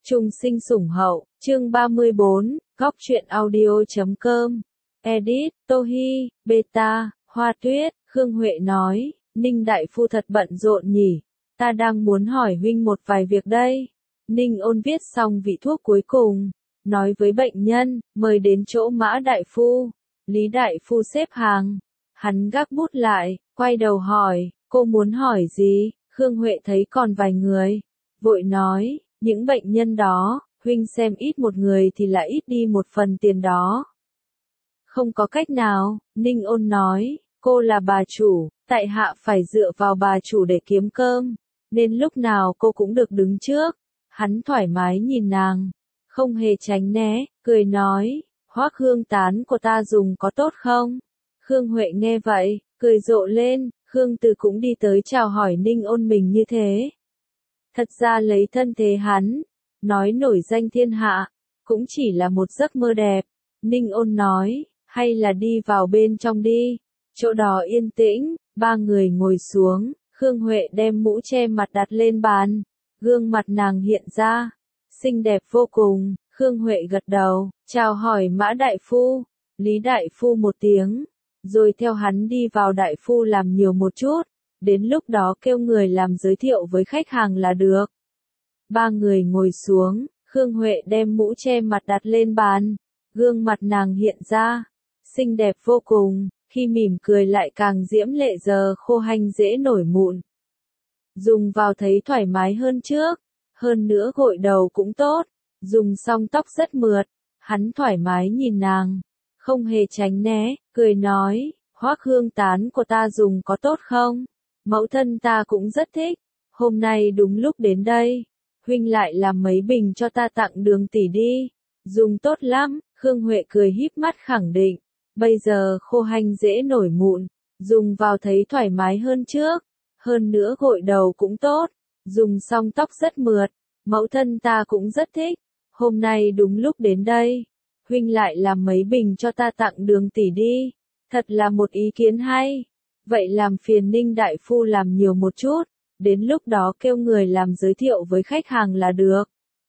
Trung sinh sủng hậu, chương 34, góc truyện audio.com. Edit, Tohi, Beta, Hoa Tuyết, Khương Huệ nói, Ninh đại phu thật bận rộn nhỉ, ta đang muốn hỏi huynh một vài việc đây. Ninh Ôn viết xong vị thuốc cuối cùng, nói với bệnh nhân, mời đến chỗ Mã đại phu. Lý đại phu xếp hàng, hắn gác bút lại, quay đầu hỏi, cô muốn hỏi gì? Khương Huệ thấy còn vài người, vội nói, những bệnh nhân đó, huynh xem ít một người thì lại ít đi một phần tiền đó. Không có cách nào, Ninh Ôn nói, cô là bà chủ, tại hạ phải dựa vào bà chủ để kiếm cơm, nên lúc nào cô cũng được đứng trước. Hắn thoải mái nhìn nàng, không hề tránh né, cười nói, Hoác hương tán của ta dùng có tốt không? Khương Huệ nghe vậy, cười rộ lên, Khương Từ cũng đi tới chào hỏi Ninh Ôn mình như thế. Thật ra lấy thân thế hắn, nói nổi danh thiên hạ, cũng chỉ là một giấc mơ đẹp. Ninh Ôn nói, hay là đi vào bên trong đi, chỗ đó yên tĩnh, ba người ngồi xuống, Khương Huệ đem mũ che mặt đặt lên bàn, gương mặt nàng hiện ra, xinh đẹp vô cùng. Khương Huệ gật đầu, chào hỏi Mã đại phu, Lý đại phu một tiếng, rồi theo hắn đi vào đại phu làm nhiều một chút, đến lúc đó kêu người làm giới thiệu với khách hàng là được. Ba người ngồi xuống, Khương Huệ đem mũ che mặt đặt lên bàn, gương mặt nàng hiện ra, xinh đẹp vô cùng, khi mỉm cười lại càng diễm lệ giờ khô hanh dễ nổi mụn. Dùng vào thấy thoải mái hơn trước, hơn nữa gội đầu cũng tốt, dùng xong tóc rất mượt, hắn thoải mái nhìn nàng, không hề tránh né, cười nói, Hoác hương tán của ta dùng có tốt không? Mẫu thân ta cũng rất thích, hôm nay đúng lúc đến đây, huynh lại làm mấy bình cho ta tặng Đường tỷ đi, dùng tốt lắm. Khương Huệ cười híp mắt khẳng định, bây giờ khô hanh dễ nổi mụn, dùng vào thấy thoải mái hơn trước, hơn nữa gội đầu cũng tốt, dùng xong tóc rất mượt, mẫu thân ta cũng rất thích, hôm nay đúng lúc đến đây, huynh lại làm mấy bình cho ta tặng Đường tỷ đi, thật là một ý kiến hay. Vậy làm phiền Ninh đại phu làm nhiều một chút, đến lúc đó kêu người làm giới thiệu với khách hàng là được.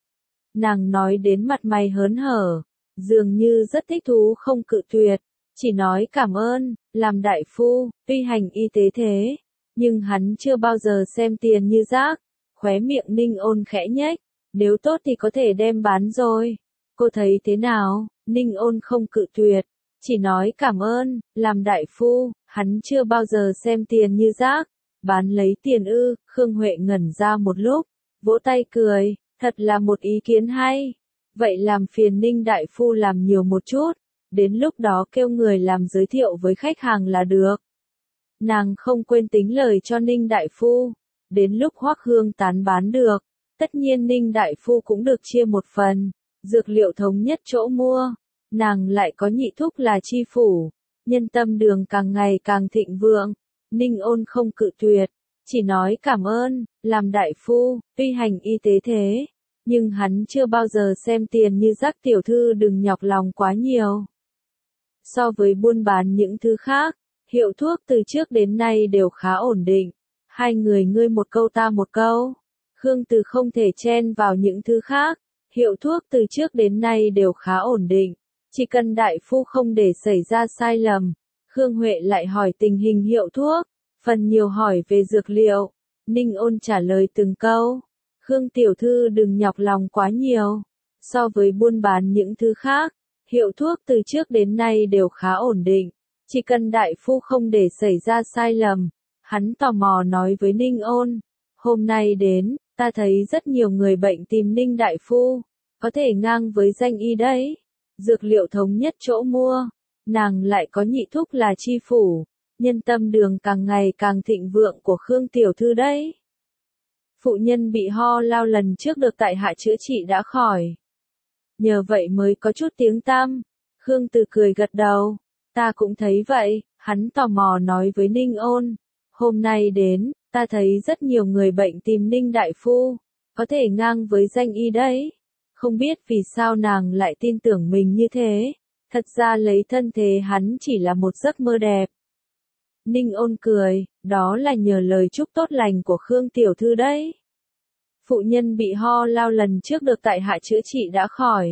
Nàng nói đến mặt mày hớn hở, dường như rất thích thú không cự tuyệt, chỉ nói cảm ơn, làm đại phu, tuy hành y tế thế, nhưng hắn chưa bao giờ xem tiền như rác. Khóe miệng Ninh Ôn khẽ nhếch, nếu tốt thì có thể đem bán rồi. Cô thấy thế nào? Ninh Ôn không cự tuyệt, chỉ nói cảm ơn, làm đại phu, hắn chưa bao giờ xem tiền như rác, bán lấy tiền ư? Khương Huệ ngẩn ra một lúc, vỗ tay cười, thật là một ý kiến hay. Vậy làm phiền Ninh đại phu làm nhiều một chút, đến lúc đó kêu người làm giới thiệu với khách hàng là được. Nàng không quên tính lời cho Ninh đại phu, đến lúc Hoác hương tán bán được, tất nhiên Ninh đại phu cũng được chia một phần, dược liệu thống nhất chỗ mua. Nàng lại có nhị thúc là chi phủ, nhân tâm đường càng ngày càng thịnh vượng. Ninh Ôn không cự tuyệt, chỉ nói cảm ơn, làm đại phu, tuy hành y tế thế, nhưng hắn chưa bao giờ xem tiền như rác. Tiểu thư đừng nhọc lòng quá nhiều. So với buôn bán những thứ khác, hiệu thuốc từ trước đến nay đều khá ổn định, hai người ngươi một câu ta một câu. Khương Từ không thể chen vào những thứ khác, hiệu thuốc từ trước đến nay đều khá ổn định. Chỉ cần đại phu không để xảy ra sai lầm. Khương Huệ lại hỏi tình hình hiệu thuốc, phần nhiều hỏi về dược liệu. Ninh Ôn trả lời từng câu. Khương tiểu thư đừng nhọc lòng quá nhiều. So với buôn bán những thứ khác, hiệu thuốc từ trước đến nay đều khá ổn định. Chỉ cần đại phu không để xảy ra sai lầm. Hắn tò mò nói với Ninh Ôn. Hôm nay đến, ta thấy rất nhiều người bệnh tìm Ninh đại phu. Có thể ngang với danh y đấy. Dược liệu thống nhất chỗ mua, nàng lại có nhị thúc là chi phủ, nhân tâm đường càng ngày càng thịnh vượng của Khương tiểu thư đấy. Phụ nhân bị ho lao lần trước được tại hạ chữa trị đã khỏi. Nhờ vậy mới có chút tiếng tăm. Khương Từ cười gật đầu, ta cũng thấy vậy. Hắn tò mò nói với Ninh Ôn, hôm nay đến, ta thấy rất nhiều người bệnh tìm Ninh đại phu, có thể ngang với danh y đấy. Không biết vì sao nàng lại tin tưởng mình như thế, thật ra lấy thân thế hắn chỉ là một giấc mơ đẹp. Ninh Ôn cười, đó là nhờ lời chúc tốt lành của Khương tiểu thư đấy. Phụ nhân bị ho lao lần trước được tại hạ chữa trị đã khỏi.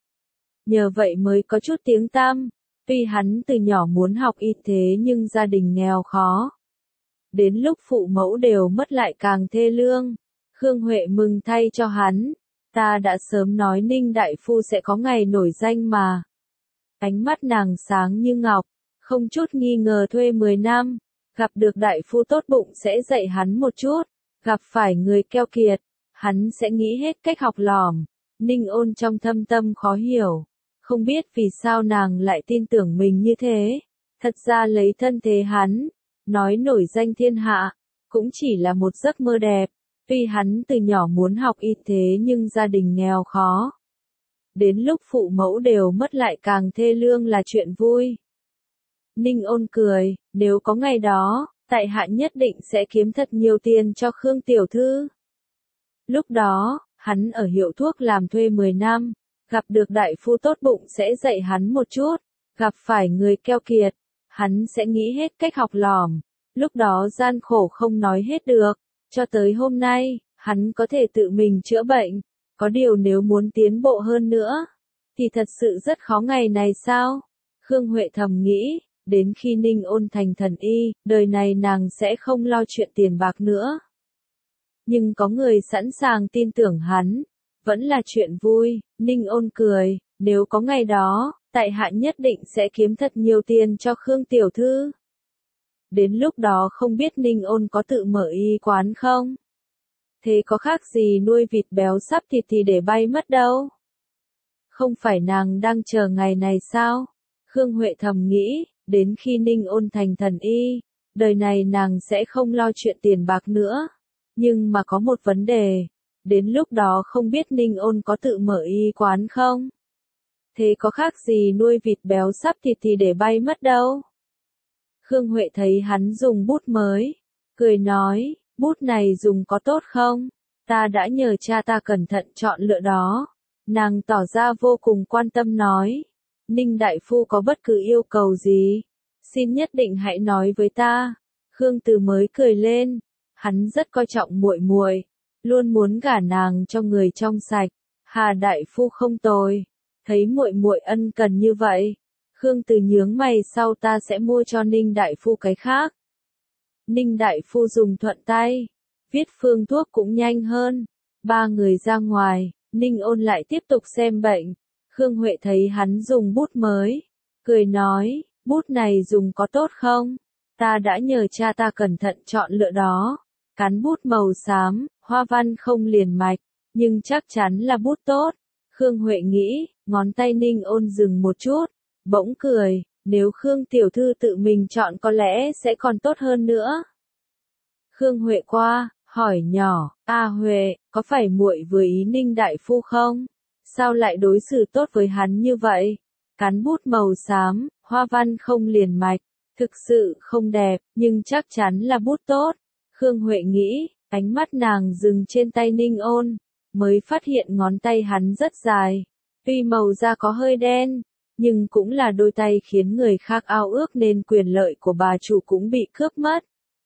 Nhờ vậy mới có chút tiếng tăm. Tuy hắn từ nhỏ muốn học y thế nhưng gia đình nghèo khó. Đến lúc phụ mẫu đều mất lại càng thê lương. Khương Huệ mừng thay cho hắn. Ta đã sớm nói Ninh đại phu sẽ có ngày nổi danh mà. Ánh mắt nàng sáng như ngọc, không chút nghi ngờ thuê 10 năm. Gặp được đại phu tốt bụng sẽ dạy hắn một chút. Gặp phải người keo kiệt, hắn sẽ nghĩ hết cách học lỏm. Ninh Ôn trong thâm tâm khó hiểu. Không biết vì sao nàng lại tin tưởng mình như thế. Thật ra lấy thân thế hắn, nói nổi danh thiên hạ, cũng chỉ là một giấc mơ đẹp. Tuy hắn từ nhỏ muốn học y thế nhưng gia đình nghèo khó. Đến lúc phụ mẫu đều mất lại càng thê lương là chuyện vui. Ninh Ôn cười, nếu có ngày đó, tại hạ nhất định sẽ kiếm thật nhiều tiền cho Khương tiểu thư. Lúc đó, hắn ở hiệu thuốc làm thuê 10 năm, gặp được đại phu tốt bụng sẽ dạy hắn một chút, gặp phải người keo kiệt, hắn sẽ nghĩ hết cách học lỏm. Lúc đó gian khổ không nói hết được, cho tới hôm nay, hắn có thể tự mình chữa bệnh. Có điều nếu muốn tiến bộ hơn nữa, thì thật sự rất khó ngày này sao? Khương Huệ thầm nghĩ, đến khi Ninh Ôn thành thần y, đời này nàng sẽ không lo chuyện tiền bạc nữa. Nhưng có người sẵn sàng tin tưởng hắn, vẫn là chuyện vui. Ninh Ôn cười, nếu có ngày đó, tại hạ nhất định sẽ kiếm thật nhiều tiền cho Khương tiểu thư. Đến lúc đó không biết Ninh Ôn có tự mở y quán không? Thế có khác gì nuôi vịt béo sắp thịt thì để bay mất đâu. Không phải nàng đang chờ ngày này sao? Khương Huệ thầm nghĩ, đến khi Ninh Ôn thành thần y, đời này nàng sẽ không lo chuyện tiền bạc nữa. Nhưng mà có một vấn đề, đến lúc đó không biết Ninh Ôn có tự mở y quán không? Thế có khác gì nuôi vịt béo sắp thịt thì để bay mất đâu. Khương Huệ thấy hắn dùng bút mới, cười nói, bút này dùng có tốt không? Ta đã nhờ cha ta cẩn thận chọn lựa đó. Nàng tỏ ra vô cùng quan tâm nói, Ninh đại phu có bất cứ yêu cầu gì, xin nhất định hãy nói với ta. Khương Từ mới cười lên, hắn rất coi trọng muội muội, luôn muốn gả nàng cho người trong sạch. Hà đại phu không tồi, thấy muội muội ân cần như vậy, Khương Từ nhướng mày, sau ta sẽ mua cho Ninh đại phu cái khác. Ninh đại phu dùng thuận tay, viết phương thuốc cũng nhanh hơn. Ba người ra ngoài, Ninh Ôn lại tiếp tục xem bệnh. Khương Huệ thấy hắn dùng bút mới, cười nói, bút này dùng có tốt không? Ta đã nhờ cha ta cẩn thận chọn lựa đó. Cán bút màu xám, hoa văn không liền mạch, nhưng chắc chắn là bút tốt. Khương Huệ nghĩ, ngón tay Ninh Ôn dừng một chút, bỗng cười, nếu Khương tiểu thư tự mình chọn có lẽ sẽ còn tốt hơn nữa. Khương Huệ qua, hỏi nhỏ, Huệ, có phải muội vừa ý Ninh đại phu không? Sao lại đối xử tốt với hắn như vậy? Cán bút màu xám, hoa văn không liền mạch, thực sự không đẹp, nhưng chắc chắn là bút tốt. Khương Huệ nghĩ, ánh mắt nàng dừng trên tay Ninh Ôn, mới phát hiện ngón tay hắn rất dài. Tuy màu da có hơi đen, nhưng cũng là đôi tay khiến người khác ao ước nên quyền lợi của bà chủ cũng bị cướp mất.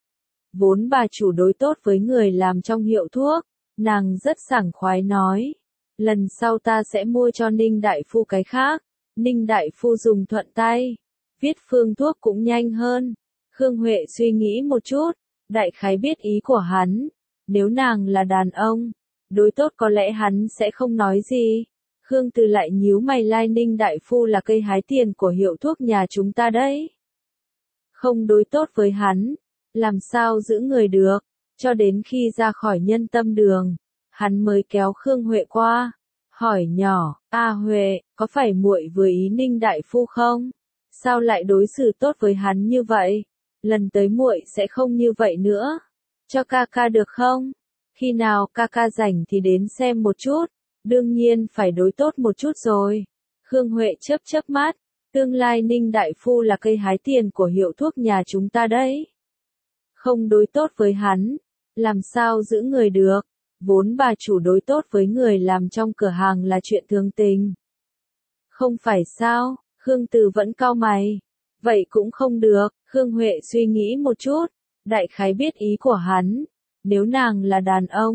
Vốn bà chủ đối tốt với người làm trong hiệu thuốc, nàng rất sảng khoái nói, lần sau ta sẽ mua cho Ninh đại phu cái khác. Ninh đại phu dùng thuận tay, viết phương thuốc cũng nhanh hơn. Khương Huệ suy nghĩ một chút, đại khái biết ý của hắn, nếu nàng là đàn ông, đối tốt có lẽ hắn sẽ không nói gì. Khương Từ lại nhíu mày, lai Ninh đại phu là cây hái tiền của hiệu thuốc nhà chúng ta đấy. Không đối tốt với hắn, làm sao giữ người được, cho đến khi ra khỏi Nhân Tâm đường, hắn mới kéo Khương Huệ qua, hỏi nhỏ, Huệ, có phải muội vừa ý Ninh đại phu không? Sao lại đối xử tốt với hắn như vậy? Lần tới muội sẽ không như vậy nữa. Cho ca ca được không? Khi nào ca ca rảnh thì đến xem một chút, đương nhiên phải đối tốt một chút rồi. Khương Huệ chớp chớp mắt, tương lai Ninh đại phu là cây hái tiền của hiệu thuốc nhà chúng ta đấy. Không đối tốt với hắn, làm sao giữ người được? Vốn bà chủ đối tốt với người làm trong cửa hàng là chuyện thường tình. Không phải sao? Khương Từ vẫn cau mày. Vậy cũng không được. Khương Huệ suy nghĩ một chút, đại khái biết ý của hắn. Nếu nàng là đàn ông,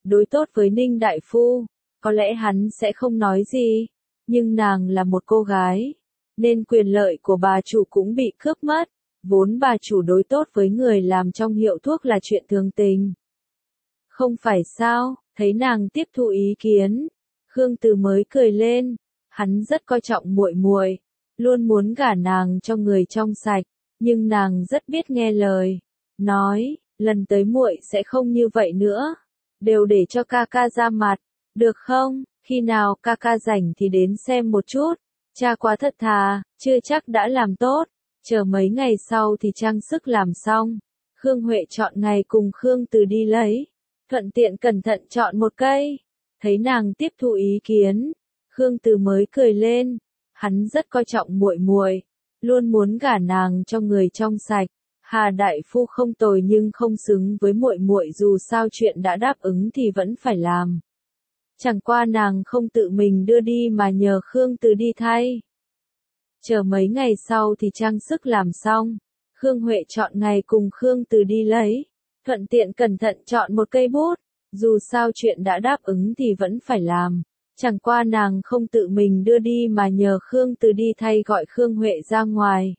đối tốt với Ninh Đại Phu, có lẽ hắn sẽ không nói gì, nhưng nàng là một cô gái, nên quyền lợi của bà chủ cũng bị cướp mất, vốn bà chủ đối tốt với người làm trong hiệu thuốc là chuyện thường tình. Không phải sao, thấy nàng tiếp thu ý kiến, Khương Từ mới cười lên, hắn rất coi trọng muội muội, luôn muốn gả nàng cho người trong sạch, nhưng nàng rất biết nghe lời, nói, lần tới muội sẽ không như vậy nữa, đều để cho ca ca ra mặt, được không? Khi nào ca ca rảnh thì đến xem một chút, cha quá thật thà, chưa chắc đã làm tốt, chờ mấy ngày sau thì trang sức làm xong, Khương Huệ chọn ngày cùng Khương Từ đi lấy, thuận tiện cẩn thận chọn một cây, thấy nàng tiếp thu ý kiến, Khương Từ mới cười lên, hắn rất coi trọng muội muội, luôn muốn gả nàng cho người trong sạch. Hà đại phu không tồi nhưng không xứng với muội muội, dù sao chuyện đã đáp ứng thì vẫn phải làm. Chẳng qua nàng không tự mình đưa đi mà nhờ Khương Từ đi thay. Chờ mấy ngày sau thì trang sức làm xong, Khương Huệ chọn ngày cùng Khương Từ đi lấy, thuận tiện cẩn thận chọn một cây bút, dù sao chuyện đã đáp ứng thì vẫn phải làm. Chẳng qua nàng không tự mình đưa đi mà nhờ Khương Từ đi thay, gọi Khương Huệ ra ngoài.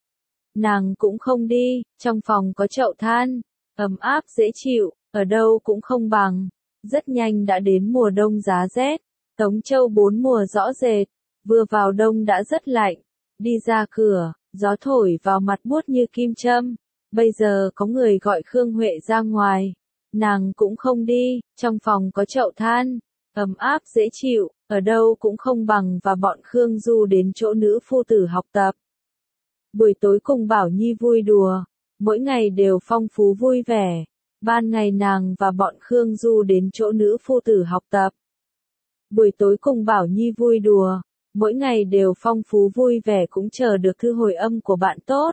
Nàng cũng không đi, trong phòng có chậu than, ấm áp dễ chịu, ở đâu cũng không bằng. Rất nhanh đã đến mùa đông giá rét, Tống Châu 4 mùa rõ rệt, vừa vào đông đã rất lạnh, đi ra cửa, gió thổi vào mặt buốt như kim châm. Bây giờ có người gọi Khương Huệ ra ngoài, nàng cũng không đi, trong phòng có chậu than, ấm áp dễ chịu, ở đâu cũng không bằng, và bọn Khương Du đến chỗ nữ phu tử học tập. Buổi tối cùng Bảo Nhi vui đùa, mỗi ngày đều phong phú vui vẻ. Ban ngày nàng và bọn Khương Du đến chỗ nữ phu tử học tập. Buổi tối cùng Bảo Nhi vui đùa, mỗi ngày đều phong phú vui vẻ, cũng chờ được thư hồi âm của bạn tốt.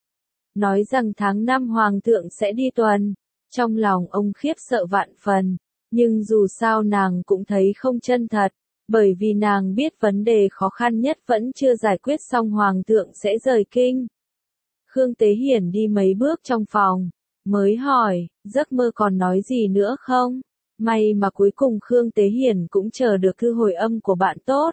Nói rằng tháng 5 Hoàng thượng sẽ đi tuần, trong lòng ông khiếp sợ vạn phần, nhưng dù sao nàng cũng thấy không chân thật, bởi vì nàng biết vấn đề khó khăn nhất vẫn chưa giải quyết xong, Hoàng thượng sẽ rời kinh. Khương Tế Hiển đi mấy bước trong phòng, mới hỏi, giấc mơ còn nói gì nữa không? May mà cuối cùng Khương Tế Hiển cũng chờ được thư hồi âm của bạn tốt.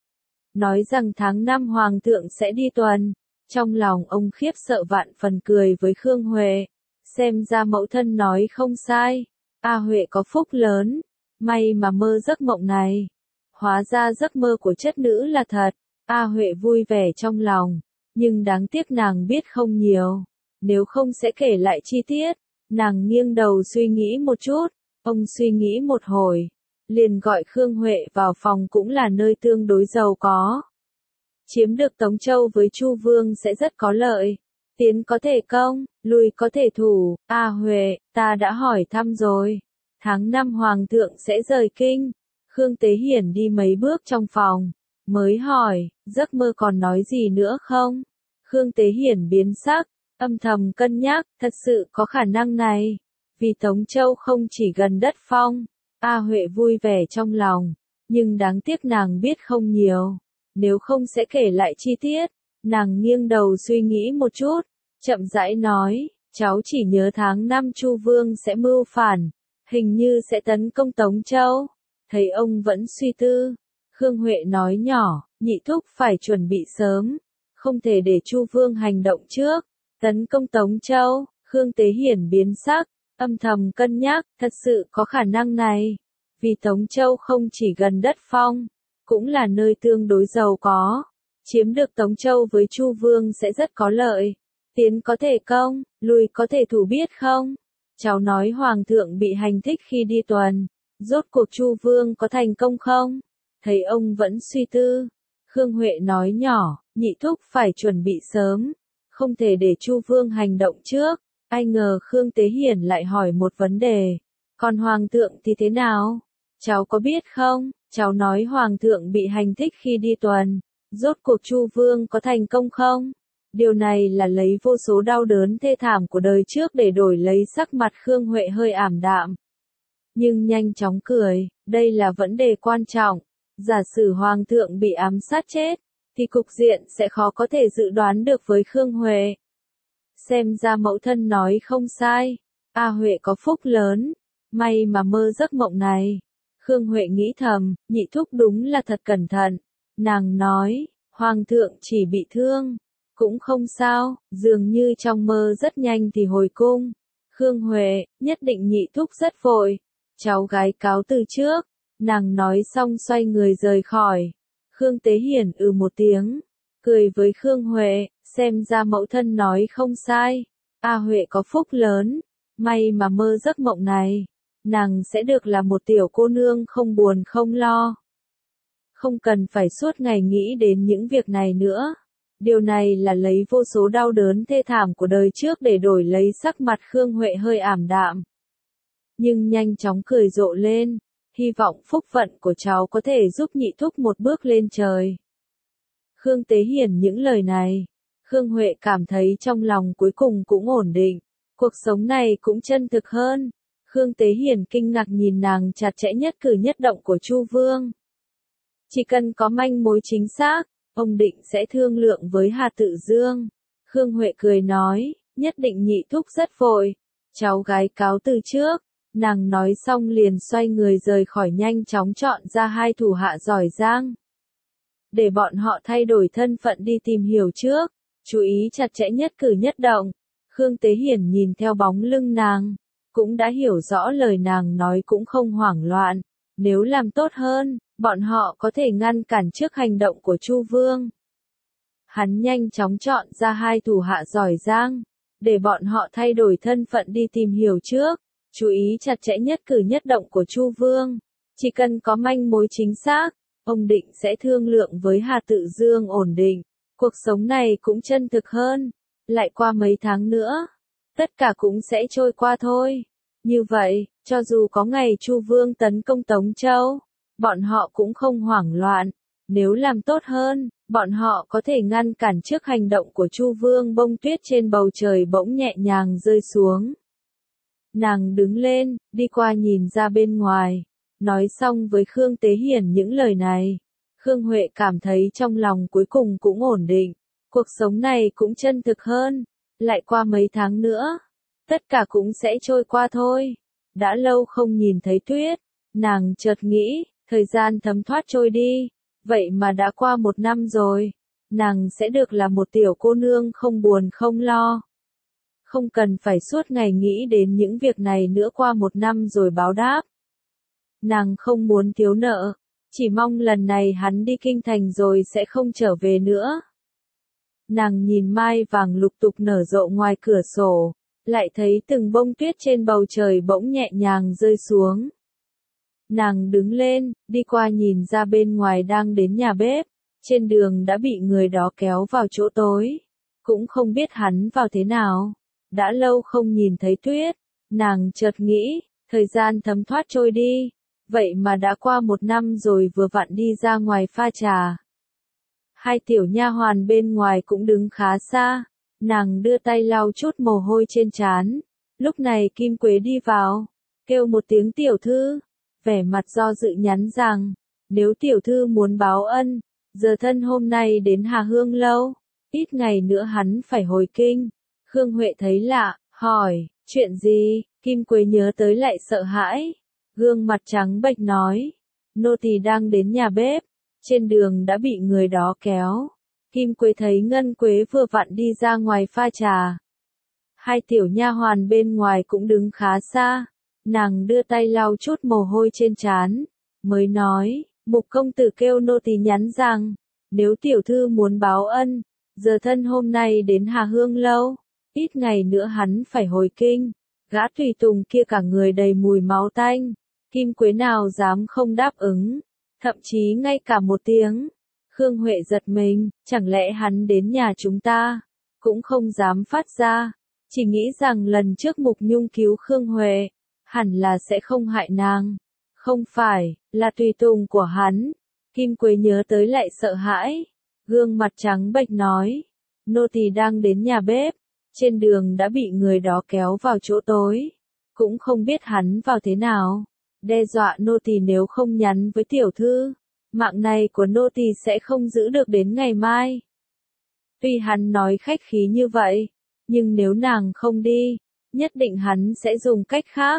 Nói rằng tháng 5 Hoàng thượng sẽ đi tuần, trong lòng ông khiếp sợ vạn phần, cười với Khương Huệ. Xem ra mẫu thân nói không sai, A Huệ có phúc lớn, may mà mơ giấc mộng này. Hóa ra giấc mơ của chất nữ là thật, A Huệ vui vẻ trong lòng, nhưng đáng tiếc nàng biết không nhiều, nếu không sẽ kể lại chi tiết. Nàng nghiêng đầu suy nghĩ một chút, ông suy nghĩ một hồi, liền gọi Khương Huệ vào phòng, cũng là nơi tương đối giàu có. Chiếm được Tống Châu với Chu Vương sẽ rất có lợi, tiến có thể công, lui có thể thủ. A Huệ, ta đã hỏi thăm rồi, tháng 5 Hoàng thượng sẽ rời kinh. Khương Tế Hiển đi mấy bước trong phòng, mới hỏi, giấc mơ còn nói gì nữa không? Khương Tế Hiển biến sắc, âm thầm cân nhắc, thật sự có khả năng này, vì Tống Châu không chỉ gần đất phong. A Huệ vui vẻ trong lòng, nhưng đáng tiếc nàng biết không nhiều, nếu không sẽ kể lại chi tiết. Nàng nghiêng đầu suy nghĩ một chút, chậm rãi nói, cháu chỉ nhớ tháng 5 Chu Vương sẽ mưu phản, hình như sẽ tấn công Tống Châu. Thấy ông vẫn suy tư, Khương Huệ nói nhỏ, nhị thúc phải chuẩn bị sớm, không thể để Chu Vương hành động trước, tấn công Tống Châu. Khương Tế Hiển biến sắc, âm thầm cân nhắc, thật sự có khả năng này, vì Tống Châu không chỉ gần đất phong, cũng là nơi tương đối giàu có, chiếm được Tống Châu với Chu Vương sẽ rất có lợi, tiến có thể công, lui có thể thủ, biết không? Cháu nói Hoàng thượng bị hành thích khi đi tuần, rốt cuộc Chu Vương có thành công không? Thấy ông vẫn suy tư, Khương Huệ nói nhỏ, nhị thúc phải chuẩn bị sớm, không thể để Chu Vương hành động trước. Ai ngờ Khương Tế Hiển lại hỏi một vấn đề, còn Hoàng thượng thì thế nào? Cháu có biết không? Cháu nói Hoàng thượng bị hành thích khi đi tuần, rốt cuộc Chu Vương có thành công không? Điều này là lấy vô số đau đớn thê thảm của đời trước để đổi lấy sắc mặt Khương Huệ hơi ảm đạm. Nhưng nhanh chóng cười, đây là vấn đề quan trọng. Giả sử Hoàng thượng bị ám sát chết, thì cục diện sẽ khó có thể dự đoán được với Khương Huệ. Xem ra mẫu thân nói không sai, A Huệ có phúc lớn, may mà mơ giấc mộng này. Khương Huệ nghĩ thầm, nhị thúc đúng là thật cẩn thận. Nàng nói, Hoàng thượng chỉ bị thương, cũng không sao, dường như trong mơ rất nhanh thì hồi cung. Khương Huệ, nhất định nhị thúc rất vội. Cháu gái cáo từ trước. Nàng nói xong xoay người rời khỏi. Khương Tế Hiển một tiếng, cười với Khương Huệ, xem ra mẫu thân nói không sai. A Huệ có phúc lớn, may mà mơ giấc mộng này. Nàng sẽ được là một tiểu cô nương không buồn không lo. Không cần phải suốt ngày nghĩ đến những việc này nữa. Điều này là lấy vô số đau đớn thê thảm của đời trước để đổi lấy sắc mặt Khương Huệ hơi ảm đạm. Nhưng nhanh chóng cười rộ lên, hy vọng phúc vận của cháu có thể giúp nhị thúc một bước lên trời. Khương Tế Hiển những lời này, Khương Huệ cảm thấy trong lòng cuối cùng cũng ổn định, cuộc sống này cũng chân thực hơn. Khương Tế Hiển kinh ngạc nhìn nàng chặt chẽ nhất cử nhất động của Chu Vương. Chỉ cần có manh mối chính xác, ông định sẽ thương lượng với Hà Tự Dương. Khương Huệ cười nói, nhất định nhị thúc rất vội. Cháu gái cáo từ trước. Nàng nói xong liền xoay người rời khỏi, nhanh chóng chọn ra 2 thủ hạ giỏi giang. Để bọn họ thay đổi thân phận đi tìm hiểu trước, chú ý chặt chẽ nhất cử nhất động. Khương Tế Hiển nhìn theo bóng lưng nàng, cũng đã hiểu rõ lời nàng nói cũng không hoảng loạn. Nếu làm tốt hơn, bọn họ có thể ngăn cản trước hành động của Chu Vương. Hắn nhanh chóng chọn ra 2 thủ hạ giỏi giang, để bọn họ thay đổi thân phận đi tìm hiểu trước, chú ý chặt chẽ nhất cử nhất động của Chu Vương. Chỉ cần có manh mối chính xác, ông định sẽ thương lượng với Hà Tự Dương ổn định. Cuộc sống này cũng chân thực hơn. Lại qua mấy tháng nữa, tất cả cũng sẽ trôi qua thôi. Như vậy, cho dù có ngày Chu Vương tấn công Tống Châu, bọn họ cũng không hoảng loạn. Nếu làm tốt hơn, bọn họ có thể ngăn cản trước hành động của Chu Vương. Bông tuyết trên bầu trời bỗng nhẹ nhàng rơi xuống. Nàng đứng lên, đi qua nhìn ra bên ngoài. Nói xong với Khương Tế Hiển những lời này, Khương Huệ cảm thấy trong lòng cuối cùng cũng ổn định. Cuộc sống này cũng chân thực hơn. Lại qua mấy tháng nữa, tất cả cũng sẽ trôi qua thôi. Đã lâu không nhìn thấy tuyết, nàng chợt nghĩ, thời gian thấm thoát trôi đi. Vậy mà đã qua 1 năm rồi, nàng sẽ được là một tiểu cô nương không buồn không lo. Không cần phải suốt ngày nghĩ đến những việc này nữa, qua 1 năm rồi báo đáp. Nàng không muốn thiếu nợ, chỉ mong lần này hắn đi kinh thành rồi sẽ không trở về nữa. Nàng nhìn mai vàng lục tục nở rộ ngoài cửa sổ, lại thấy từng bông tuyết trên bầu trời bỗng nhẹ nhàng rơi xuống. Nàng đứng lên, đi qua nhìn ra bên ngoài đang đến nhà bếp, trên đường đã bị người đó kéo vào chỗ tối. Cũng không biết hắn vào thế nào. Đã lâu không nhìn thấy tuyết, nàng chợt nghĩ, thời gian thấm thoát trôi đi. Vậy mà đã qua 1 năm rồi, vừa vặn đi ra ngoài pha trà. 2 tiểu nha hoàn bên ngoài cũng đứng khá xa, nàng đưa tay lau chút mồ hôi trên trán. Lúc này Kim Quế đi vào, kêu một tiếng tiểu thư, vẻ mặt do dự nhắn rằng, nếu tiểu thư muốn báo ân, giờ thân hôm nay đến Hà Hương lâu, ít ngày nữa hắn phải hồi kinh. Khương Huệ thấy lạ, hỏi, chuyện gì? Kim Quế nhớ tới lại sợ hãi, gương mặt trắng bệch nói, nô tỳ đang đến nhà bếp, trên đường đã bị người đó kéo. Kim Quế thấy Ngân Quế vừa vặn đi ra ngoài pha trà. 2 tiểu nha hoàn bên ngoài cũng đứng khá xa, nàng đưa tay lau chút mồ hôi trên trán, mới nói, Mục công tử kêu nô tỳ nhắn rằng, nếu tiểu thư muốn báo ân, giờ thân hôm nay đến Hà Hương lâu, ít ngày nữa hắn phải hồi kinh. Gã tùy tùng kia cả người đầy mùi máu tanh, Kim Quế nào dám không đáp ứng, thậm chí ngay cả một tiếng. Khương Huệ giật mình, chẳng lẽ hắn đến nhà chúng ta, cũng không dám phát ra, chỉ nghĩ rằng lần trước Mục Nhung cứu Khương Huệ, hẳn là sẽ không hại nàng. Không phải, là tùy tùng của hắn. Kim Quế nhớ tới lại sợ hãi, gương mặt trắng bệch nói, nô tỳ đang đến nhà bếp, trên đường đã bị người đó kéo vào chỗ tối, cũng không biết hắn vào thế nào, đe dọa nô tỳ nếu không nhắn với tiểu thư, mạng này của nô tỳ sẽ không giữ được đến ngày mai. Tuy hắn nói khách khí như vậy, nhưng nếu nàng không đi, nhất định hắn sẽ dùng cách khác.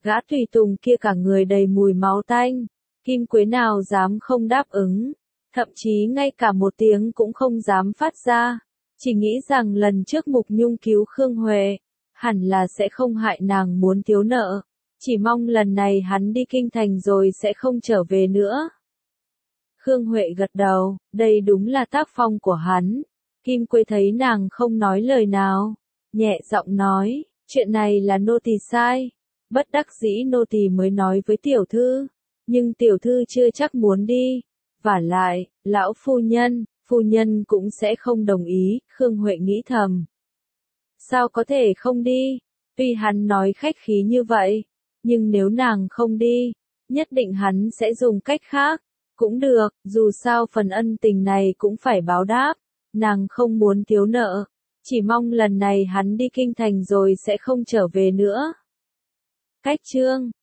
Gã tùy tùng kia cả người đầy mùi máu tanh, Kim Quế nào dám không đáp ứng, thậm chí ngay cả một tiếng cũng không dám phát ra, chỉ nghĩ rằng lần trước Mục Nhung cứu Khương Huệ, hẳn là sẽ không hại nàng muốn thiếu nợ, chỉ mong lần này hắn đi kinh thành rồi sẽ không trở về nữa. Khương Huệ gật đầu, đây đúng là tác phong của hắn. Kim Quế thấy nàng không nói lời nào, nhẹ giọng nói, chuyện này là nô tỳ sai, bất đắc dĩ nô tỳ mới nói với tiểu thư, nhưng tiểu thư chưa chắc muốn đi, vả lại, lão phu nhân cũng sẽ không đồng ý, Khương Huệ nghĩ thầm. Sao có thể không đi, tuy hắn nói khách khí như vậy, nhưng nếu nàng không đi, nhất định hắn sẽ dùng cách khác, cũng được, dù sao phần ân tình này cũng phải báo đáp, nàng không muốn thiếu nợ, chỉ mong lần này hắn đi kinh thành rồi sẽ không trở về nữa. Cách chương